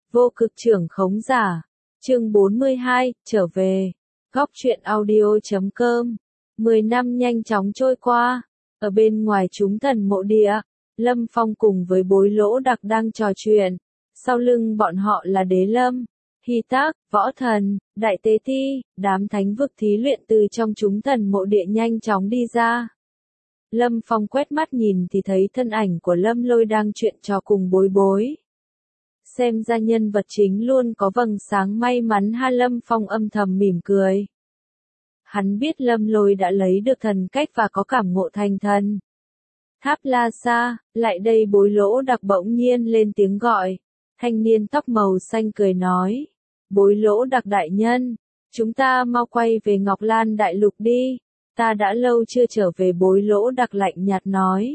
Vô cực trưởng khống giả. Chương 42, trở về. Góc truyện audio.com. 10 năm nhanh chóng trôi qua. Ở bên ngoài chúng thần mộ địa, Lâm Phong cùng với Bối Lỗ Đặc đang trò chuyện. Sau lưng bọn họ là Đế Lâm, Hy Tác, Võ Thần, Đại Tế Ti, đám thánh vực thí luyện từ trong chúng thần mộ địa nhanh chóng đi ra. Lâm Phong quét mắt nhìn thì thấy thân ảnh của Lâm Lôi đang chuyện trò cùng Bối Bối. Xem ra nhân vật chính luôn có vầng sáng may mắn ha. Lâm Phong âm thầm mỉm cười. Hắn biết Lâm Lôi đã lấy được thần cách và có cảm ngộ thành thần. Tháp La Sa, lại đây. Bối Lỗ Đặc bỗng nhiên lên tiếng gọi. Thanh niên tóc màu xanh cười nói. Bối Lỗ Đặc đại nhân, chúng ta mau quay về Ngọc Lan Đại Lục đi. Ta đã lâu chưa trở về. Bối Lỗ Đặc lạnh nhạt nói.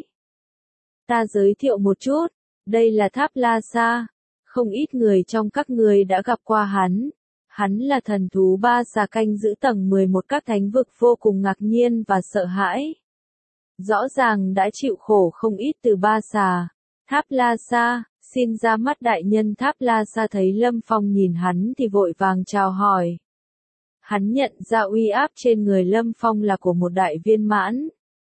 Ta giới thiệu một chút, đây là Tháp La Sa. Không ít người trong các người đã gặp qua hắn. Hắn là thần thú ba xà canh giữ tầng 11. Các thánh vực vô cùng ngạc nhiên và sợ hãi. Rõ ràng đã chịu khổ không ít từ ba xà. Tháp La Sa, xin ra mắt đại nhân. Tháp La Sa thấy Lâm Phong nhìn hắn thì vội vàng chào hỏi. Hắn nhận ra uy áp trên người Lâm Phong là của một đại viên mãn.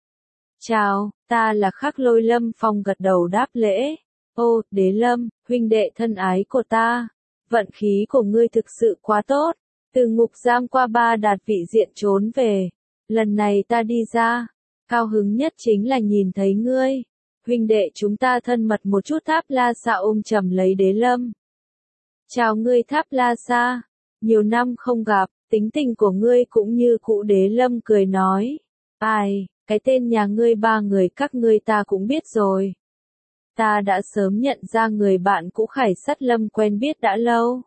Chào, ta là Khắc Lôi. Lâm Phong gật đầu đáp lễ. Ô, Đế Lâm, huynh đệ thân ái của ta. Vận khí của ngươi thực sự quá tốt. Từ ngục giam qua ba đạt vị diện trốn về. Lần này ta đi ra. Cao hứng nhất chính là nhìn thấy ngươi. Huynh đệ chúng ta thân mật một chút. Tháp La Sa ôm chầm lấy Đế Lâm. Chào ngươi Tháp La Sa. Nhiều năm không gặp, tính tình của ngươi cũng như cũ. Đế Lâm cười nói. Ai, cái tên nhà ngươi ba người các ngươi ta cũng biết rồi. Ta đã sớm nhận ra người bạn cũ Khải Sắt Lâm quen biết đã lâu.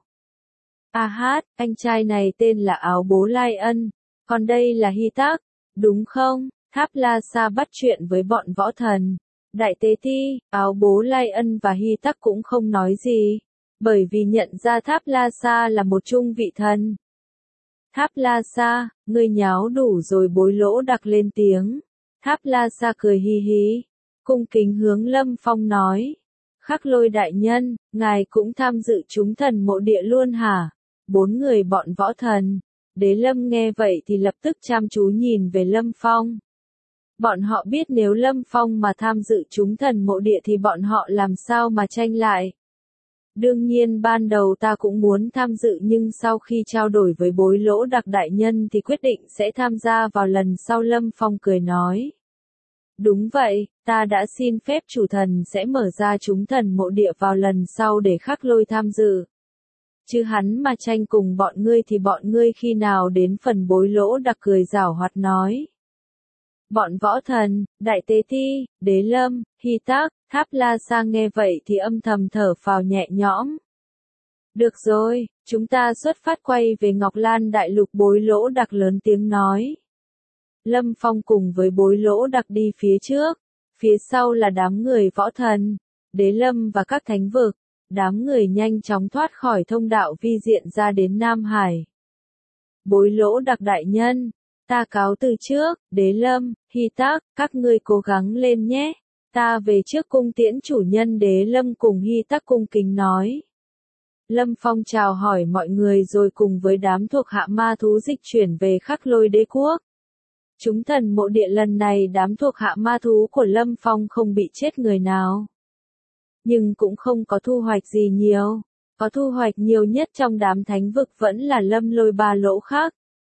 A hát, anh trai này tên là Áo Bố Lai Ân, còn đây là Hy Tác, đúng không? Tháp La Sa bắt chuyện với bọn Võ Thần, Đại Tế Ti, Áo Bố Lai Ân và Hy Tác cũng không nói gì, bởi vì nhận ra Tháp La Sa là một trung vị thần. Tháp La Sa, ngươi nháo đủ rồi. Bối Lỗ Đặc lên tiếng. Tháp La Sa cười hi hi, cung kính hướng Lâm Phong nói. Khắc Lôi đại nhân, ngài cũng tham dự chúng thần mộ địa luôn hả? 4 người bọn Võ Thần, Đế Lâm nghe vậy thì lập tức chăm chú nhìn về Lâm Phong. Bọn họ biết nếu Lâm Phong mà tham dự chúng thần mộ địa thì bọn họ làm sao mà tranh lại. Đương nhiên ban đầu ta cũng muốn tham dự, nhưng sau khi trao đổi với Bối Lỗ Đặc đại nhân thì quyết định sẽ tham gia vào lần sau. Lâm Phong cười nói. Đúng vậy, ta đã xin phép chủ thần sẽ mở ra chúng thần mộ địa vào lần sau để Khắc Lôi tham dự. Chứ hắn mà tranh cùng bọn ngươi thì bọn ngươi khi nào đến phần. Bối Lỗ Đặc cười giảo hoạt nói. Bọn Võ Thần, Đại Tế Ti, Đế Lâm, Hy Tác, Tháp La Sa nghe vậy thì âm thầm thở phào nhẹ nhõm. Được rồi, chúng ta xuất phát quay về Ngọc Lan Đại Lục. Bối Lỗ Đặc lớn tiếng nói. Lâm Phong cùng với Bối Lỗ Đặc đi phía trước, phía sau là đám người Võ Thần, Đế Lâm và các thánh vực. Đám người nhanh chóng thoát khỏi thông đạo vi diện ra đến Nam Hải. Bối Lỗ Đặc đại nhân, ta cáo từ trước. Đế Lâm, Hy Tác, các ngươi cố gắng lên nhé. Ta về trước cung tiễn chủ nhân. Đế Lâm cùng Hy Tác cung kính nói. Lâm Phong chào hỏi mọi người rồi cùng với đám thuộc hạ ma thú dịch chuyển về Khắc Lôi đế quốc. Chúng thần mộ địa lần này đám thuộc hạ ma thú của Lâm Phong không bị chết người nào. Nhưng cũng không có thu hoạch gì nhiều. Có thu hoạch nhiều nhất trong đám thánh vực vẫn là Lâm Lôi ba lỗ khác.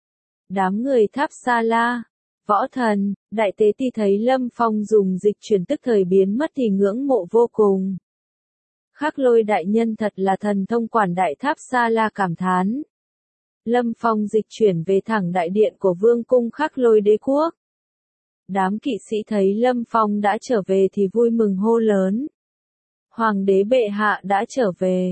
Đám người Tháp Sa La, Võ Thần, Đại Tế Ti thấy Lâm Phong dùng dịch chuyển tức thời biến mất thì ngưỡng mộ vô cùng. Khắc Lôi đại nhân thật là thần thông quảng đại. Tháp Sa La cảm thán. Lâm Phong dịch chuyển về thẳng đại điện của vương cung Khắc Lôi đế quốc. Đám kỵ sĩ thấy Lâm Phong đã trở về thì vui mừng hô lớn. Hoàng đế bệ hạ đã trở về.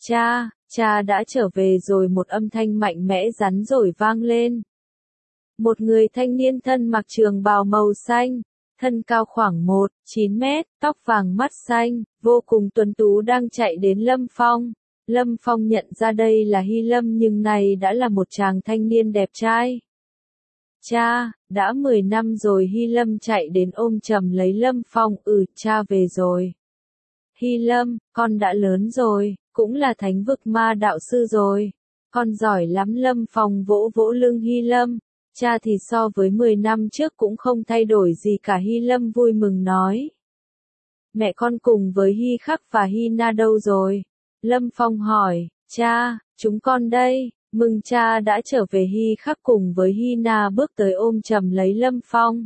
Cha đã trở về rồi. Một âm thanh mạnh mẽ rắn rỏi vang lên. Một người thanh niên thân mặc trường bào màu xanh, thân cao khoảng 1,9 mét, tóc vàng mắt xanh, vô cùng tuấn tú đang chạy đến Lâm Phong. Lâm Phong nhận ra đây là Hy Lâm, nhưng này đã là một chàng thanh niên đẹp trai. Cha, đã 10 năm rồi. Hy Lâm chạy đến ôm chầm lấy Lâm Phong. Cha về rồi. Hy Lâm, con đã lớn rồi, cũng là thánh vực ma đạo sư rồi. Con giỏi lắm. Lâm Phong vỗ vỗ lưng Hy Lâm. Cha thì so với 10 năm trước cũng không thay đổi gì cả. Hy Lâm vui mừng nói. Mẹ con cùng với Hy Khắc và Hy Na đâu rồi? Lâm Phong hỏi. Cha, chúng con đây. Mừng cha đã trở về. Hy Khắc cùng với Hy Na bước tới ôm chầm lấy Lâm Phong.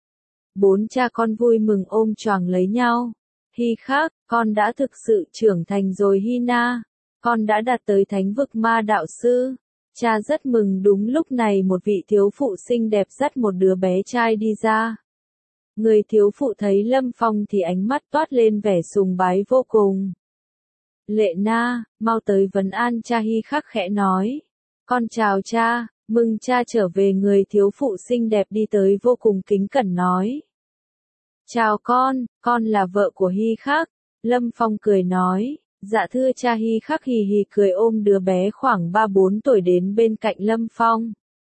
Bốn cha con vui mừng ôm choàng lấy nhau. Hy Khắc, con đã thực sự trưởng thành rồi. Hy Na, con đã đạt tới thánh vực ma đạo sư. Cha rất mừng. Đúng lúc này một vị thiếu phụ xinh đẹp dắt một đứa bé trai đi ra. Người thiếu phụ thấy Lâm Phong thì ánh mắt toát lên vẻ sùng bái vô cùng. Lệ Na, mau tới vấn an cha. Hy Khắc khẽ nói. Con chào cha, mừng cha trở về. Người thiếu phụ xinh đẹp đi tới vô cùng kính cẩn nói. Chào con là vợ của Hy Khắc. Lâm Phong cười nói. Dạ thưa cha. Hy Khắc hì hì cười ôm đứa bé khoảng 3-4 tuổi đến bên cạnh Lâm Phong.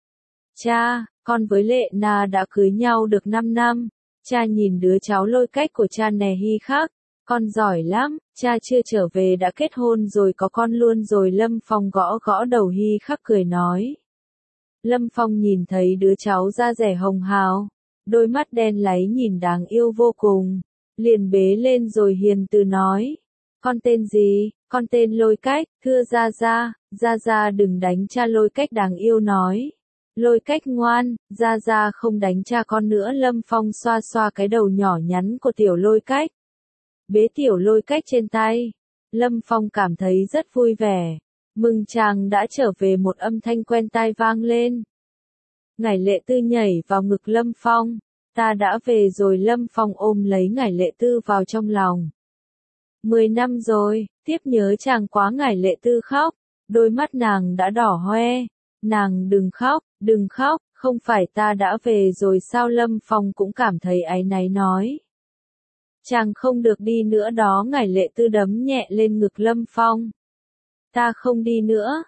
Cha, con với Lệ Na đã cưới nhau được 5 năm. Cha nhìn đứa cháu Lôi Cách của cha nè. Hy Khắc, con giỏi lắm, cha chưa trở về đã kết hôn rồi, có con luôn rồi. Lâm Phong gõ gõ đầu. Hy Khắc cười nói. Lâm Phong nhìn thấy đứa cháu da dẻ hồng hào, đôi mắt đen láy nhìn đáng yêu vô cùng, liền bế lên rồi hiền từ nói. Con tên gì? Con tên Lôi Cách. Thưa Gia Gia đừng đánh cha. Lôi Cách đáng yêu nói. Lôi Cách ngoan, Gia Gia không đánh cha con nữa. Lâm Phong xoa xoa cái đầu nhỏ nhắn của tiểu Lôi Cách, bế tiểu Lôi Cách trên tay. Lâm Phong cảm thấy rất vui vẻ. Mừng chàng đã trở về. Một âm thanh quen tai vang lên. Ngải Lệ Tư nhảy vào ngực Lâm Phong. Ta đã về rồi. Lâm Phong ôm lấy Ngải Lệ Tư vào trong lòng. 10 năm rồi, tiếp nhớ chàng quá. Ngải Lệ Tư khóc, đôi mắt nàng đã đỏ hoe. Nàng đừng khóc, không phải ta đã về rồi sao? Lâm Phong cũng cảm thấy áy náy nói. Chàng không được đi nữa đó. Ngải Lệ Tư đấm nhẹ lên ngực Lâm Phong. Ta không đi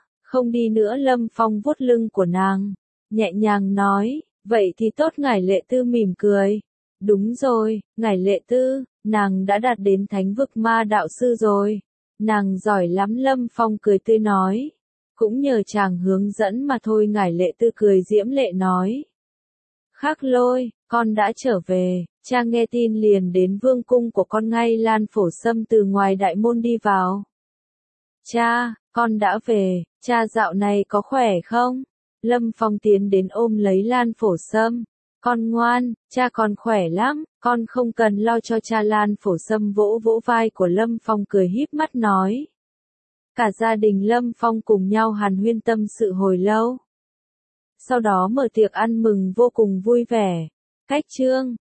nữa. Lâm Phong vuốt lưng của nàng, nhẹ nhàng nói. Vậy thì tốt. Ngải Lệ Tư mỉm cười. Đúng rồi, Ngải Lệ Tư, nàng đã đạt đến thánh vực ma đạo sư rồi. Nàng giỏi lắm. Lâm Phong cười tươi nói. Cũng nhờ chàng hướng dẫn mà thôi. Ngải Lệ Tư cười diễm lệ nói. Khắc Lôi, con đã trở về. Cha nghe tin liền đến vương cung của con ngay. Lan Phổ Sâm từ ngoài đại môn đi vào. Cha, con đã về. Cha dạo này có khỏe không? Lâm Phong tiến đến ôm lấy Lan Phổ Sâm. Con ngoan, cha con khỏe lắm, con không cần lo cho cha. Lan Phổ Sâm vỗ vỗ vai của Lâm Phong cười híp mắt nói. Cả gia đình Lâm Phong cùng nhau hàn huyên tâm sự hồi lâu. Sau đó mở tiệc ăn mừng vô cùng vui vẻ. Cách chương